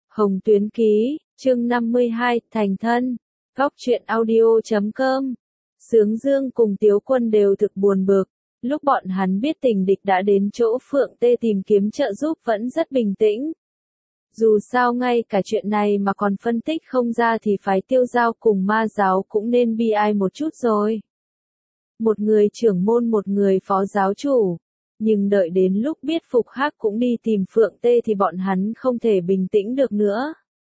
Hồng Tuyến Ký, chương 52, Thành Thân. Góc truyện audio.com. Sướng Dương cùng Tiếu Quân đều thực buồn bực. Lúc bọn hắn biết tình địch đã đến chỗ Phượng Tê tìm kiếm trợ giúp vẫn rất bình tĩnh. Dù sao ngay cả chuyện này mà còn phân tích không ra thì phái Tiêu Giao cùng Ma giáo cũng nên bi ai một chút rồi. Một người trưởng môn một người phó giáo chủ. Nhưng đợi đến lúc biết Phục Hắc cũng đi tìm Phượng Tê thì bọn hắn không thể bình tĩnh được nữa.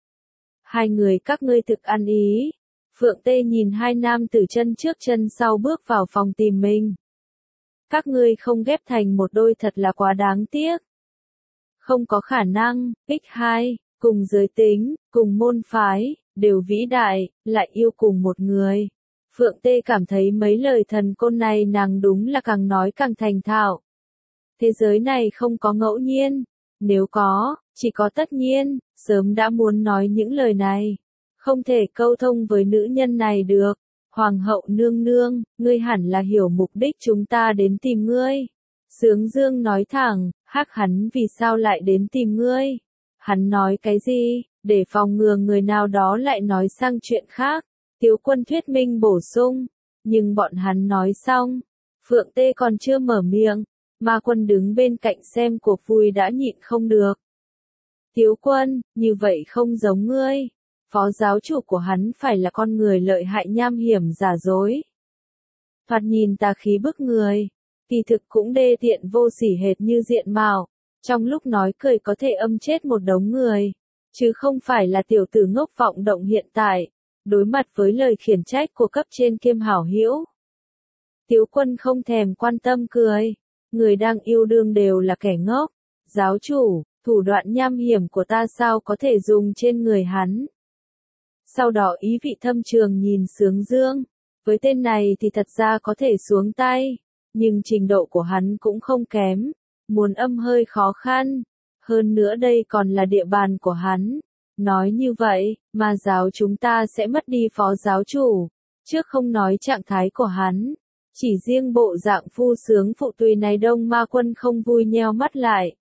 Hai người các ngươi thực ăn ý. Phượng Tê nhìn hai nam tử chân trước chân sau bước vào phòng tìm mình. Các ngươi không ghép thành một đôi thật là quá đáng tiếc. Không có khả năng, X2, cùng giới tính, cùng môn phái, đều vĩ đại, lại yêu cùng một người. Phượng Tê cảm thấy mấy lời thần côn này nàng đúng là càng nói càng thành thạo. Thế giới này không có ngẫu nhiên, nếu có, chỉ có tất nhiên, sớm đã muốn nói những lời này. Không thể câu thông với nữ nhân này được. Hoàng hậu nương nương, ngươi hẳn là hiểu mục đích chúng ta đến tìm ngươi. Sướng Dương nói thẳng, Hắc hắn vì sao lại đến tìm ngươi? Hắn nói cái gì, để phòng ngừa người nào đó lại nói sang chuyện khác. Tiếu Quân thuyết minh bổ sung, nhưng bọn hắn nói xong, Phượng Tê còn chưa mở miệng, Ma Quân đứng bên cạnh xem cuộc vui đã nhịn không được. Tiếu Quân, như vậy không giống ngươi. Phó giáo chủ của hắn phải là con người lợi hại nham hiểm giả dối. Thoạt nhìn tà khí bức người, kỳ thực cũng đê tiện vô sỉ hệt như diện mạo, trong lúc nói cười có thể âm chết một đống người, chứ không phải là tiểu tử ngốc vọng động hiện tại, đối mặt với lời khiển trách của cấp trên kiêm hảo hữu. Tiếu Quân không thèm quan tâm cười, người đang yêu đương đều là kẻ ngốc, giáo chủ, thủ đoạn nham hiểm của ta sao có thể dùng trên người hắn. Sau đó ý vị thâm trường nhìn Sướng Dương, với tên này thì thật ra có thể xuống tay, nhưng trình độ của hắn cũng không kém, muốn âm hơi khó khăn, hơn nữa đây còn là địa bàn của hắn. Nói như vậy, Ma giáo chúng ta sẽ mất đi phó giáo chủ, trước không nói trạng thái của hắn, chỉ riêng bộ dạng phu sướng phụ tùy này Đông Ma Quân không vui nheo mắt lại.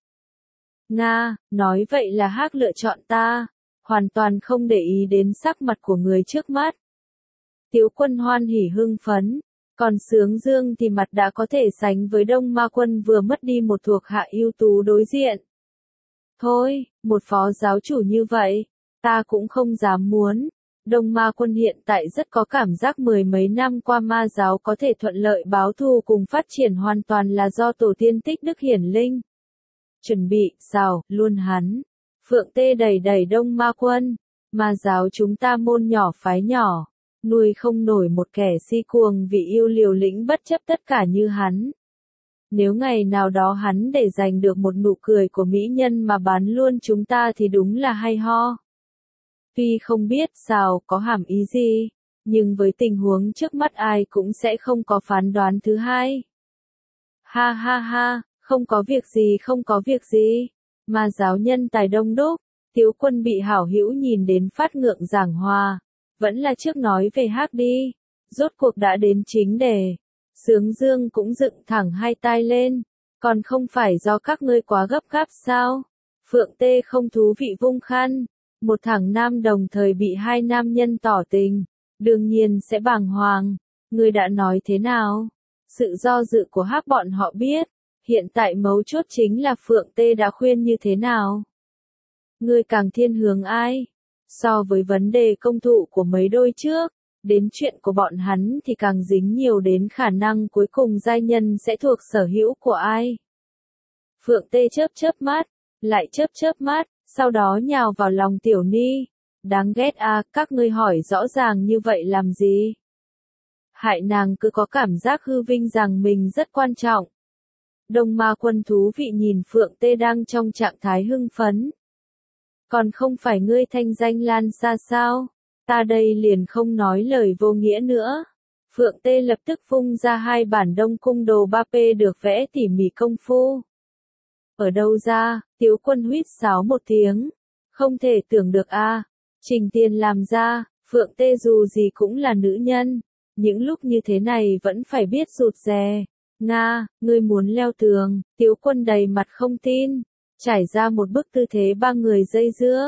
Nga, nói vậy là Hắc lựa chọn ta. Hoàn toàn không để ý đến sắc mặt của người trước mắt. Tiếu Quân hoan hỉ hưng phấn, còn Sướng Dương thì mặt đã có thể sánh với Đông Ma Quân vừa mất đi một thuộc hạ ưu tú đối diện. Thôi, một phó giáo chủ như vậy, ta cũng không dám muốn. Đông Ma Quân hiện tại rất có cảm giác mười mấy năm qua Ma giáo có thể thuận lợi báo thù cùng phát triển hoàn toàn là do tổ tiên tích đức hiển linh. Chuẩn bị, xào, luôn hắn. Phượng Tê đẩy đẩy Đông Ma Quân, Ma giáo chúng ta môn nhỏ phái nhỏ, nuôi không nổi một kẻ si cuồng vì yêu liều lĩnh bất chấp tất cả như hắn. Nếu ngày nào đó hắn để giành được một nụ cười của mỹ nhân mà bán luôn chúng ta thì đúng là hay ho. Tuy không biết sao có hàm ý gì, nhưng với tình huống trước mắt ai cũng sẽ không có phán đoán thứ hai. Ha ha ha, không có việc gì không có việc gì. Ma giáo nhân tài đông đúc, Tiếu Quân bị hảo hữu nhìn đến phát ngượng giảng hòa, vẫn là trước nói về Hắc đi, rốt cuộc đã đến chính đề. Sướng Dương cũng dựng thẳng hai tai lên, còn không phải do các ngươi quá gấp gáp sao? Phượng Tê không thú vị vung khăn, một thằng nam đồng thời bị hai nam nhân tỏ tình, đương nhiên sẽ bàng hoàng. Ngươi đã nói thế nào? Sự do dự của Hắc bọn họ biết. Hiện tại mấu chốt chính là Phượng Tê đã khuyên như thế nào? Ngươi càng thiên hướng ai? So với vấn đề công thụ của mấy đôi trước, đến chuyện của bọn hắn thì càng dính nhiều đến khả năng cuối cùng giai nhân sẽ thuộc sở hữu của ai. Phượng Tê chớp chớp mắt, lại chớp chớp mắt, sau đó nhào vào lòng Tiểu Ni. Đáng ghét à, các ngươi hỏi rõ ràng như vậy làm gì? Hại nàng cứ có cảm giác hư vinh rằng mình rất quan trọng. Đông Ma Quân thú vị nhìn Phượng Tê đang trong trạng thái hưng phấn. Còn không phải ngươi thanh danh lan xa sao? Ta đây liền không nói lời vô nghĩa nữa. Phượng Tê lập tức vung ra hai bản Đông Cung đồ 3P được vẽ tỉ mỉ công phu. Ở đâu ra? Tiếu Quân huýt sáo một tiếng. Không thể tưởng được a. Trình Tiền làm ra, Phượng Tê dù gì cũng là nữ nhân. Những lúc như thế này vẫn phải biết rụt rè. Nga, ngươi muốn leo tường, Tiếu Quân đầy mặt không tin, trải ra một bức tư thế ba người dây dưa.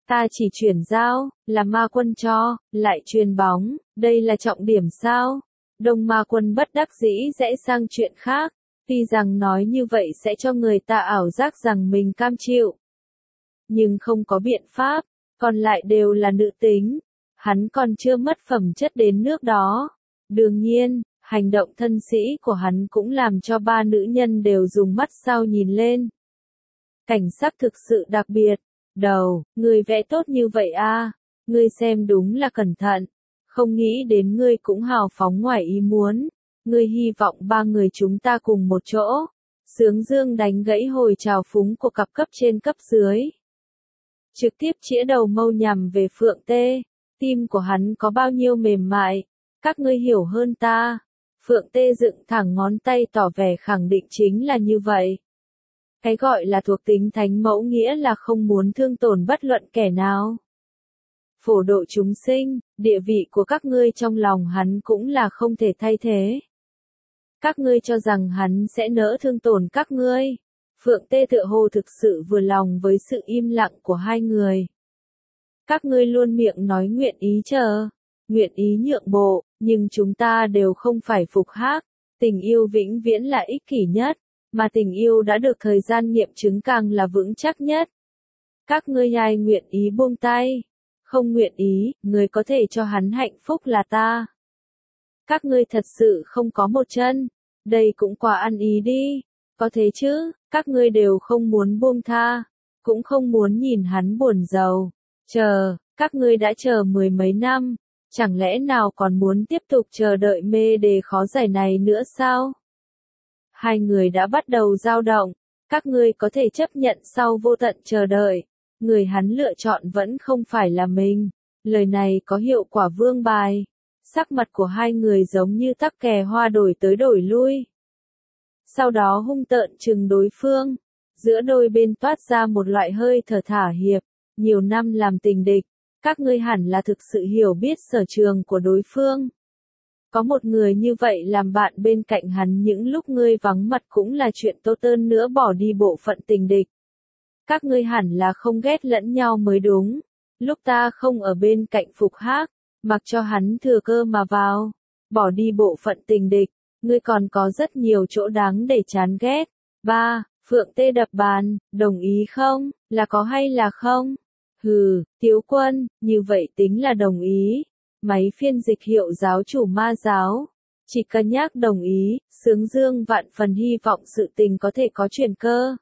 Ta chỉ chuyển giao, là ma quân cho, lại truyền bóng, đây là trọng điểm sao? Đông ma quân bất đắc dĩ rẽ sang chuyện khác, tuy rằng nói như vậy sẽ cho người ta ảo giác rằng mình cam chịu. Nhưng không có biện pháp, còn lại đều là nữ tính, hắn còn chưa mất phẩm chất đến nước đó. Đương nhiên, hành động thân sĩ của hắn cũng làm cho ba nữ nhân đều dùng mắt sao nhìn lên. Cảnh sắc thực sự đặc biệt. Đầu, người vẽ tốt như vậy à, ngươi xem đúng là cẩn thận, không nghĩ đến ngươi cũng hào phóng ngoài ý muốn, ngươi hy vọng ba người chúng ta cùng một chỗ. Sướng Dương đánh gãy hồi trào phúng của cặp cấp trên cấp dưới. Trực tiếp chĩa đầu mâu nhằm về Phượng Tê, tim của hắn có bao nhiêu mềm mại, các ngươi hiểu hơn ta. Phượng Tê dựng thẳng ngón tay tỏ vẻ khẳng định chính là như vậy. Cái gọi là thuộc tính thánh mẫu nghĩa là không muốn thương tổn bất luận kẻ nào. Phổ độ chúng sinh, địa vị của các ngươi trong lòng hắn cũng là không thể thay thế. Các ngươi cho rằng hắn sẽ nỡ thương tổn các ngươi. Phượng Tê tựa hồ thực sự vừa lòng với sự im lặng của hai người. Các ngươi luôn miệng nói nguyện ý chờ, nguyện ý nhượng bộ, nhưng chúng ta đều không phải phục hắc. Tình yêu vĩnh viễn là ích kỷ nhất, mà tình yêu đã được thời gian nghiệm chứng càng là vững chắc nhất. Các ngươi ai nguyện ý buông tay, không nguyện ý, người có thể cho hắn hạnh phúc là ta. Các ngươi thật sự không có một chân, đây cũng quá ăn ý đi, có thế chứ, các ngươi đều không muốn buông tha, cũng không muốn nhìn hắn buồn rầu. Các ngươi đã chờ mười mấy năm, chẳng lẽ nào còn muốn tiếp tục chờ đợi mê đề khó giải này nữa sao? Hai người đã bắt đầu dao động, các ngươi có thể chấp nhận sau vô tận chờ đợi, người hắn lựa chọn vẫn không phải là mình. Lời này có hiệu quả vương bài. Sắc mặt của hai người giống như tắc kè hoa đổi tới đổi lui. Sau đó hung tợn trừng đối phương, giữa đôi bên toát ra một loại hơi thở thả hiệp, nhiều năm làm tình địch, các ngươi hẳn là thực sự hiểu biết sở trường của đối phương. Có một người như vậy làm bạn bên cạnh hắn những lúc ngươi vắng mặt cũng là chuyện tốt hơn nữa bỏ đi bộ phận tình địch. Các ngươi hẳn là không ghét lẫn nhau mới đúng. Lúc ta không ở bên cạnh phục hắc, mặc cho hắn thừa cơ mà vào, bỏ đi bộ phận tình địch, ngươi còn có rất nhiều chỗ đáng để chán ghét. 3. Phượng Tê đập bàn, đồng ý không, là có hay là không? Hừ, Tiếu Quân, như vậy tính là đồng ý. Máy phiên dịch hiệu giáo chủ ma giáo. Chỉ cân nhắc đồng ý, Sướng Dương vạn phần hy vọng sự tình có thể có chuyển cơ.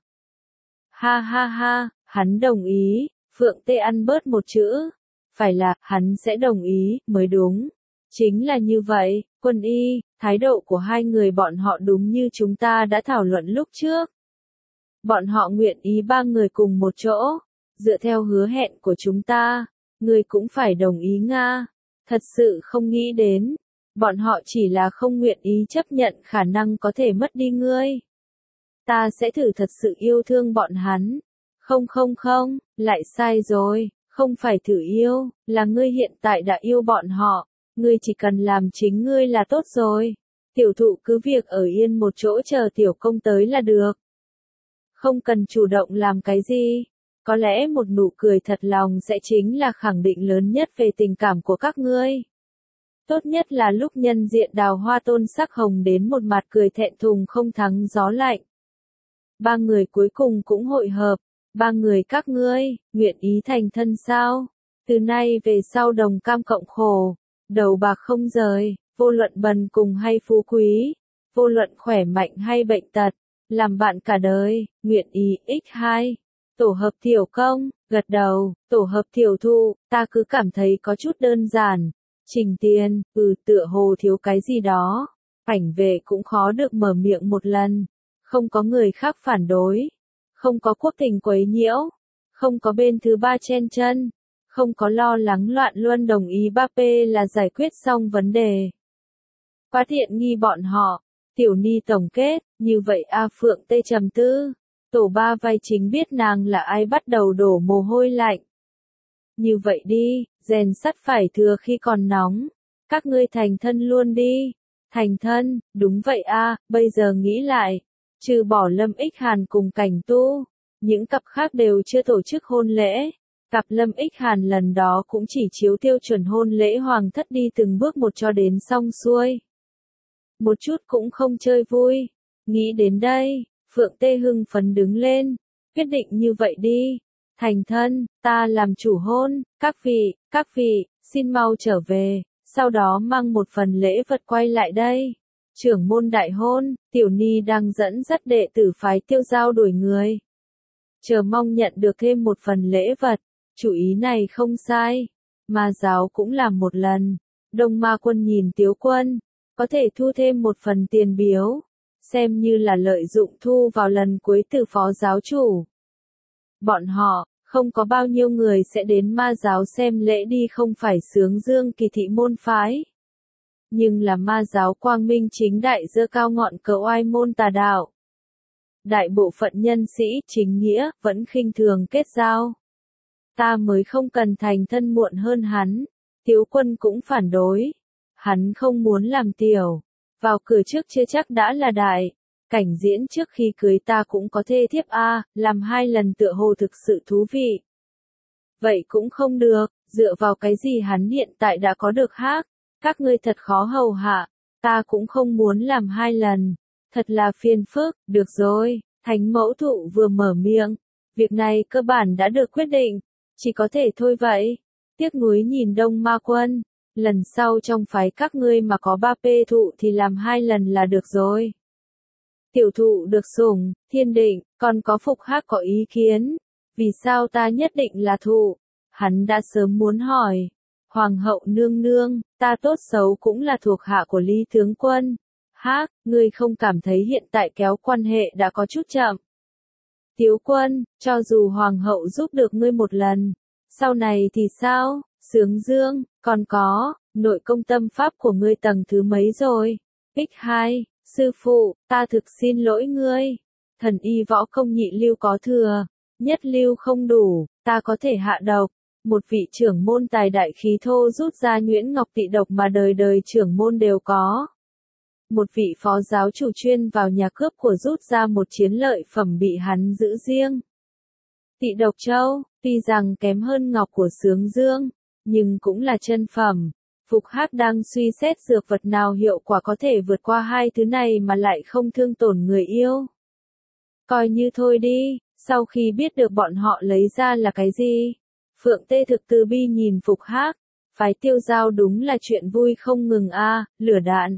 Ha ha ha, hắn đồng ý, Phượng Tê ăn bớt một chữ. Phải là, hắn sẽ đồng ý, mới đúng. Chính là như vậy, Quân Y, thái độ của hai người bọn họ đúng như chúng ta đã thảo luận lúc trước. Bọn họ nguyện ý ba người cùng một chỗ, dựa theo hứa hẹn của chúng ta, người cũng phải đồng ý Nga. Thật sự không nghĩ đến, bọn họ chỉ là không nguyện ý chấp nhận khả năng có thể mất đi ngươi. Ta sẽ thử thật sự yêu thương bọn hắn. Không, lại sai rồi, không phải thử yêu, là ngươi hiện tại đã yêu bọn họ, ngươi chỉ cần làm chính ngươi là tốt rồi. Tiểu thụ cứ việc ở yên một chỗ chờ tiểu công tới là được. Không cần chủ động làm cái gì. Có lẽ một nụ cười thật lòng sẽ chính là khẳng định lớn nhất về tình cảm của các ngươi. Tốt nhất là lúc nhân diện đào hoa tôn sắc hồng đến một mặt cười thẹn thùng không thắng gió lạnh. Ba người cuối cùng cũng hội hợp. Ba người các ngươi, nguyện ý thành thân sao? Từ nay về sau đồng cam cộng khổ, đầu bạc không rời, vô luận bần cùng hay phú quý, vô luận khỏe mạnh hay bệnh tật, làm bạn cả đời, nguyện ý x2. Tổ hợp tiểu công, gật đầu, tổ hợp tiểu thu, ta cứ cảm thấy có chút đơn giản. Trình Tiên, tựa hồ thiếu cái gì đó. Cảnh vệ cũng khó được mở miệng một lần. Không có người khác phản đối. Không có quốc tình quấy nhiễu. Không có bên thứ ba chen chân. Không có lo lắng loạn luân đồng ý Bape là giải quyết xong vấn đề. Quá tiện nghi bọn họ. Tiểu Ni tổng kết, như vậy A Phượng Tê trầm tư. Tổ ba vai chính biết nàng là ai bắt đầu đổ mồ hôi lạnh. Như vậy đi, rèn sắt phải thừa khi còn nóng. Các ngươi thành thân luôn đi. Thành thân, đúng vậy a, bây giờ nghĩ lại. Trừ bỏ Lâm Ích Hàn cùng Cảnh Tu, những cặp khác đều chưa tổ chức hôn lễ. Cặp Lâm Ích Hàn lần đó cũng chỉ chiếu tiêu chuẩn hôn lễ hoàng thất đi từng bước một cho đến xong xuôi. Một chút cũng không chơi vui. Nghĩ đến đây, Phượng Tê hưng phấn đứng lên. Quyết định như vậy đi. Thành thân, ta làm chủ hôn, các vị, xin mau trở về, sau đó mang một phần lễ vật quay lại đây. Trưởng môn đại hôn, Tiểu Ni đang dẫn dắt đệ tử phái Tiêu Giao đuổi người. Chờ mong nhận được thêm một phần lễ vật, chủ ý này không sai. Ma giáo cũng làm một lần. Đông Ma Quân nhìn Tiếu Quân, có thể thu thêm một phần tiền biếu, xem như là lợi dụng thu vào lần cuối từ phó giáo chủ. Bọn họ, không có bao nhiêu người sẽ đến ma giáo xem lễ đi không phải Xướng Dương Kỳ thị môn phái. Nhưng là ma giáo quang minh chính đại giơ cao ngọn cờ oai môn tà đạo. Đại bộ phận nhân sĩ chính nghĩa vẫn khinh thường kết giao. Ta mới không cần thành thân muộn hơn hắn. Tiếu Quân cũng phản đối. Hắn không muốn làm tiểu. Vào cửa trước chưa chắc đã là đại. Cảnh diễn trước khi cưới ta cũng có thê thiếp làm 2 lần tựa hồ thực sự thú vị. Vậy cũng không được, dựa vào cái gì hắn hiện tại đã có được hát. Các ngươi thật khó hầu hạ, ta cũng không muốn làm 2 lần. Thật là phiền phức, được rồi, Thánh Mẫu Thụ vừa mở miệng. Việc này cơ bản đã được quyết định, chỉ có thể thôi vậy. Tiếc nuối nhìn Đông Ma Quân, lần sau trong phái các ngươi mà có 3P thụ thì làm 2 lần là được rồi. Tiểu Thụ được sủng, Thiên Định, còn có Phục Hắc có ý kiến. Vì sao ta nhất định là Thụ? Hắn đã sớm muốn hỏi. Hoàng hậu nương nương, ta tốt xấu cũng là thuộc hạ của Lý tướng quân. Hắc, ngươi không cảm thấy hiện tại kéo quan hệ đã có chút chậm. Tiếu Quân, cho dù hoàng hậu giúp được ngươi một lần, sau này thì sao? Xướng Dương, còn có, nội công tâm pháp của ngươi tầng thứ mấy rồi? X2, sư phụ, ta thực xin lỗi ngươi. Thần y võ công nhị lưu có thừa, nhất lưu không đủ, ta có thể hạ độc. Một vị trưởng môn tài đại khí thô rút ra nhuyễn ngọc tị độc mà đời đời trưởng môn đều có. Một vị phó giáo chủ chuyên vào nhà cướp của rút ra một chiến lợi phẩm bị hắn giữ riêng. Tị độc châu, tuy rằng kém hơn ngọc của Xướng Dương, nhưng cũng là chân phẩm. Phục Hắc đang suy xét dược vật nào hiệu quả có thể vượt qua 2 thứ này mà lại không thương tổn người yêu. Coi như thôi đi, sau khi biết được bọn họ lấy ra là cái gì. Phượng Tê thực từ bi nhìn Phục Hắc, phái Tiêu Giao đúng là chuyện vui không ngừng lửa đạn.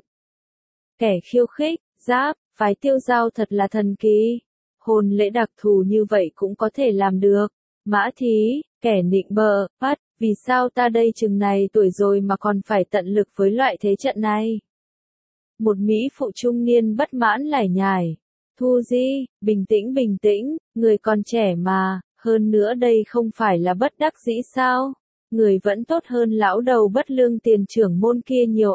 Kẻ khiêu khích, giáp, phái Tiêu Giao thật là thần kỳ. Hôn lễ đặc thù như vậy cũng có thể làm được. Mã Thí, kẻ nịnh bợ, bắt, vì sao ta đây chừng này tuổi rồi mà còn phải tận lực với loại thế trận này. Một Mỹ phụ trung niên bất mãn lải nhải. Thu Di, bình tĩnh, người còn trẻ mà. Hơn nữa đây không phải là bất đắc dĩ sao? Người vẫn tốt hơn lão đầu bất lương tiền trưởng môn kia nhiều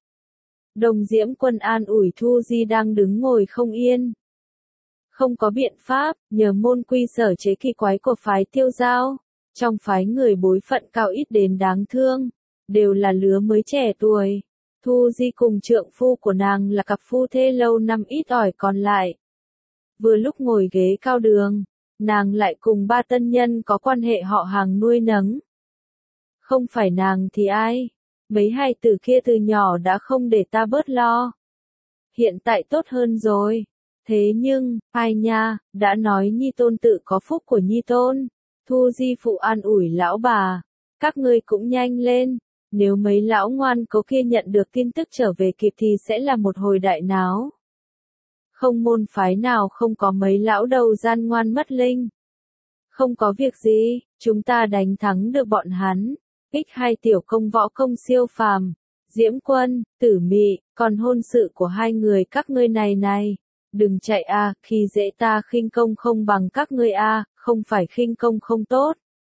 Đồng Diễm Quân an ủi Thu Di đang đứng ngồi không yên. Không có biện pháp, nhờ môn quy sở chế kỳ quái của phái Tiêu Giao. Trong phái người bối phận cao ít đến đáng thương, đều là lứa mới trẻ tuổi. Thu Di cùng trượng phu của nàng là cặp phu thê lâu năm ít ỏi còn lại. Vừa lúc ngồi ghế cao đường, nàng lại cùng 3 tân nhân có quan hệ họ hàng nuôi nấng. Không phải nàng thì ai? Mấy hài tử kia từ nhỏ đã không để ta bớt lo. Hiện tại tốt hơn rồi. Thế nhưng, ai nha, đã nói Nhi Tôn tự có phúc của Nhi Tôn. Thu Di phụ an ủi lão bà. Các ngươi cũng nhanh lên. Nếu mấy lão ngoan cố kia nhận được tin tức trở về kịp thì sẽ là một hồi đại náo. Không môn phái nào không có mấy lão đầu gian ngoan mất linh. Không có việc gì, chúng ta đánh thắng được bọn hắn. X2 tiểu công võ công siêu phàm. Diễm Quân, Tử Mị, còn hôn sự của 2 người các ngươi này. Đừng chạy khi dễ ta khinh công không bằng các ngươi không phải khinh công không tốt.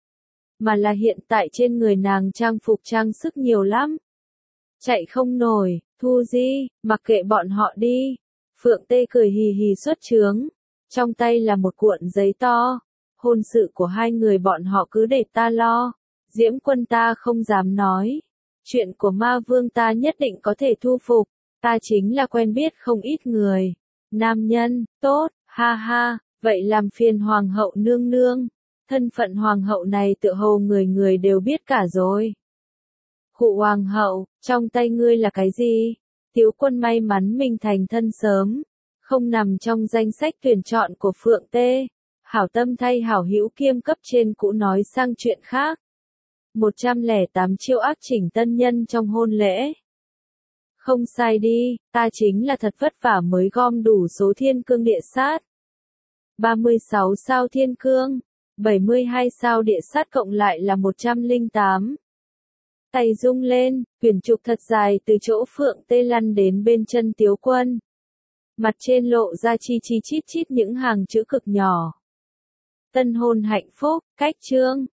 Mà là hiện tại trên người nàng trang phục trang sức nhiều lắm. Chạy không nổi, Thu Di, mặc kệ bọn họ đi. Phượng Tê cười hì hì xuất trướng. Trong tay là một cuộn giấy to. Hôn sự của 2 người bọn họ cứ để ta lo. Diễm Quân ta không dám nói. Chuyện của ma vương ta nhất định có thể thu phục. Ta chính là quen biết không ít người. Nam nhân, tốt, ha ha, vậy làm phiền hoàng hậu nương nương. Thân phận hoàng hậu này tựa hồ người người đều biết cả rồi. Khụ hoàng hậu, trong tay ngươi là cái gì? Tiếu Quân may mắn mình thành thân sớm, không nằm trong danh sách tuyển chọn của Phượng Tê. Hảo tâm thay hảo hữu kiêm cấp trên cũ nói sang chuyện khác. 108 chiêu ác chỉnh tân nhân trong hôn lễ. Không sai đi, ta chính là thật vất vả mới gom đủ số thiên cương địa sát. 36 sao thiên cương, 72 sao địa sát cộng lại là 108. Tay rung lên, quyển trục thật dài từ chỗ Phượng Tê lăn đến bên chân Tiếu Quân. Mặt trên lộ ra chi chi chít chít những hàng chữ cực nhỏ. Tân hôn hạnh phúc, cách chương.